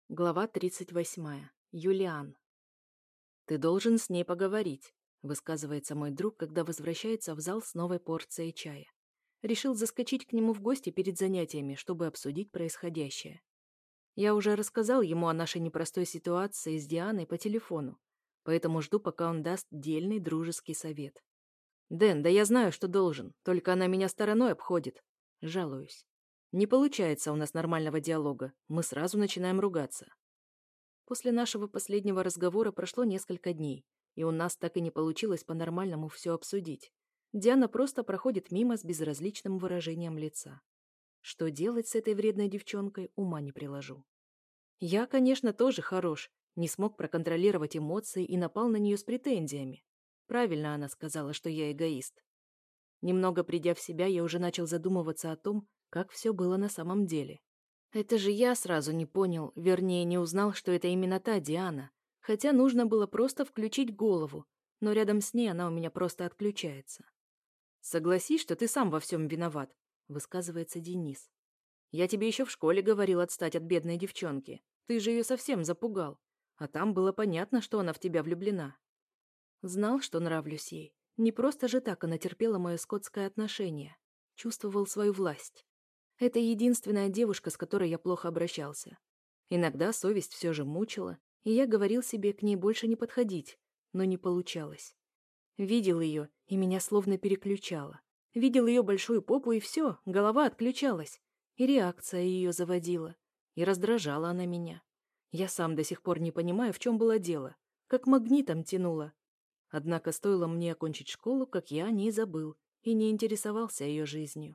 Глава 38. Юлиан. «Ты должен с ней поговорить», — высказывается мой друг, когда возвращается в зал с новой порцией чая. Решил заскочить к нему в гости перед занятиями, чтобы обсудить происходящее. Я уже рассказал ему о нашей непростой ситуации с Дианой по телефону, поэтому жду, пока он даст дельный дружеский совет. «Дэн, да я знаю, что должен, только она меня стороной обходит». Жалуюсь. Не получается у нас нормального диалога, мы сразу начинаем ругаться. После нашего последнего разговора прошло несколько дней, и у нас так и не получилось по-нормальному все обсудить. Диана просто проходит мимо с безразличным выражением лица. Что делать с этой вредной девчонкой, ума не приложу. Я, конечно, тоже хорош, не смог проконтролировать эмоции и напал на нее с претензиями. Правильно она сказала, что я эгоист. Немного придя в себя, я уже начал задумываться о том, как все было на самом деле. Это же я сразу не понял, вернее, не узнал, что это именно та Диана. Хотя нужно было просто включить голову, но рядом с ней она у меня просто отключается. «Согласись, что ты сам во всем виноват», — высказывается Денис. «Я тебе еще в школе говорил отстать от бедной девчонки. Ты же ее совсем запугал. А там было понятно, что она в тебя влюблена». Знал, что нравлюсь ей. Не просто же так она терпела мое скотское отношение. Чувствовал свою власть. Это единственная девушка, с которой я плохо обращался. Иногда совесть все же мучила, и я говорил себе к ней больше не подходить, но не получалось. Видел ее, и меня словно переключало. Видел ее большую попу, и все, голова отключалась. И реакция ее заводила. И раздражала она меня. Я сам до сих пор не понимаю, в чем было дело. Как магнитом тянуло. Однако стоило мне окончить школу, как я о ней забыл и не интересовался ее жизнью.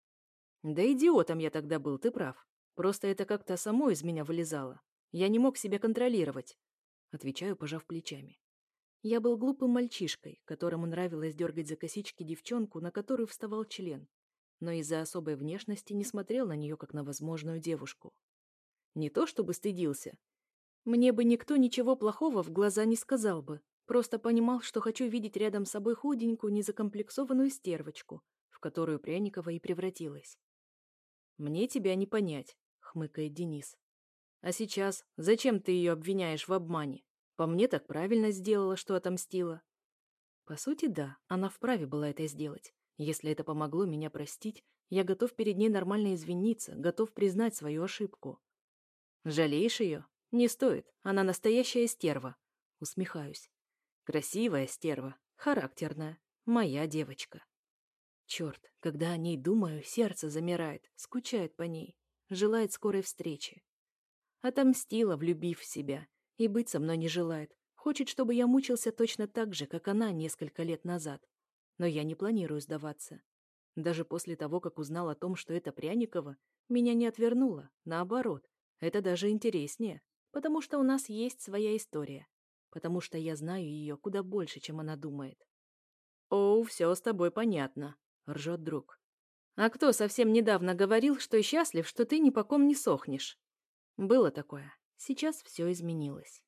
Да идиотом я тогда был, ты прав. Просто это как-то само из меня вылезало. Я не мог себя контролировать. Отвечаю, пожав плечами. Я был глупым мальчишкой, которому нравилось дергать за косички девчонку, на которую вставал член, но из-за особой внешности не смотрел на нее как на возможную девушку. Не то чтобы стыдился. Мне бы никто ничего плохого в глаза не сказал бы, просто понимал, что хочу видеть рядом с собой худенькую, незакомплексованную стервочку, в которую Пряникова и превратилась. «Мне тебя не понять», — хмыкает Денис. «А сейчас зачем ты ее обвиняешь в обмане? По мне так правильно сделала, что отомстила». По сути, да, она вправе была это сделать. Если это помогло меня простить, я готов перед ней нормально извиниться, готов признать свою ошибку. «Жалеешь ее? Не стоит, она настоящая стерва». Усмехаюсь. «Красивая стерва, характерная, моя девочка». Черт, когда о ней думаю, сердце замирает, скучает по ней, желает скорой встречи. Отомстила, влюбив в себя, и быть со мной не желает. Хочет, чтобы я мучился точно так же, как она несколько лет назад. Но я не планирую сдаваться. Даже после того, как узнал о том, что это Пряникова, меня не отвернуло. Наоборот, это даже интереснее, потому что у нас есть своя история. Потому что я знаю ее куда больше, чем она думает. «Оу, все с тобой понятно», — ржет друг. «А кто совсем недавно говорил, что счастлив, что ты ни по ком не сохнешь?» Было такое. Сейчас все изменилось.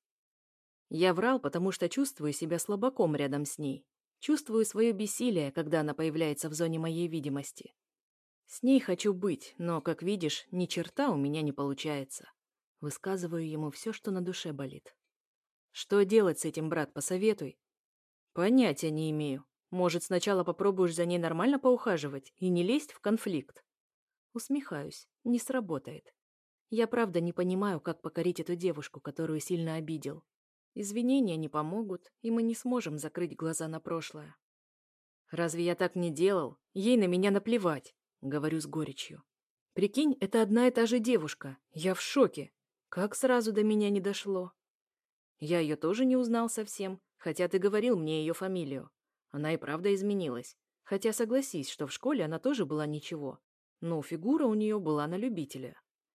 Я врал, потому что чувствую себя слабаком рядом с ней. Чувствую свое бессилие, когда она появляется в зоне моей видимости. С ней хочу быть, но, как видишь, ни черта у меня не получается. Высказываю ему все, что на душе болит. Что делать с этим, брат, посоветуй? Понятия не имею. Может, сначала попробуешь за ней нормально поухаживать и не лезть в конфликт? Усмехаюсь. Не сработает. Я правда не понимаю, как покорить эту девушку, которую сильно обидел. Извинения не помогут, и мы не сможем закрыть глаза на прошлое. «Разве я так не делал? Ей на меня наплевать», — говорю с горечью. «Прикинь, это одна и та же девушка. Я в шоке. Как сразу до меня не дошло?» Я ее тоже не узнал совсем, хотя ты говорил мне ее фамилию. Она и правда изменилась. Хотя согласись, что в школе она тоже была ничего. Но фигура у нее была на любителя.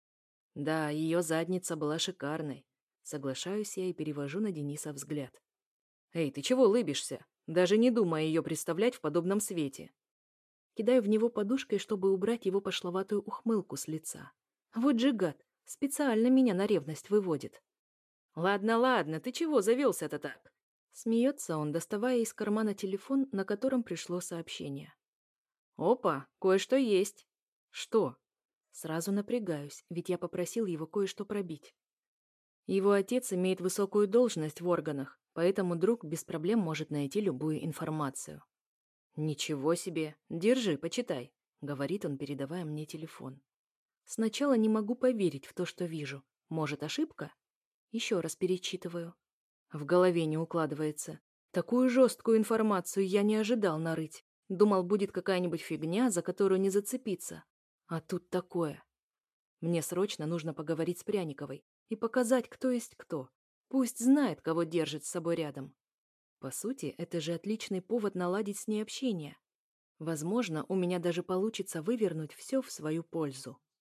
Да, ее задница была шикарной. Соглашаюсь я и перевожу на Дениса взгляд. «Эй, ты чего лыбишься? Даже не думая ее представлять в подобном свете». Кидаю в него подушкой, чтобы убрать его пошловатую ухмылку с лица. Вот же гад, специально меня на ревность выводит. «Ладно, ладно, ты чего завелся-то так?» Смеется он, доставая из кармана телефон, на котором пришло сообщение. «Опа, кое-что есть». «Что?» Сразу напрягаюсь, ведь я попросил его кое-что пробить. Его отец имеет высокую должность в органах, поэтому друг без проблем может найти любую информацию. «Ничего себе! Держи, почитай», — говорит он, передавая мне телефон. Сначала не могу поверить в то, что вижу. Может, ошибка? Еще раз перечитываю. В голове не укладывается. Такую жесткую информацию я не ожидал нарыть. Думал, будет какая-нибудь фигня, за которую не зацепиться. А тут такое. Мне срочно нужно поговорить с Пряниковой и показать, кто есть кто. Пусть знает, кого держит с собой рядом. По сути, это же отличный повод наладить с ней общение. Возможно, у меня даже получится вывернуть все в свою пользу.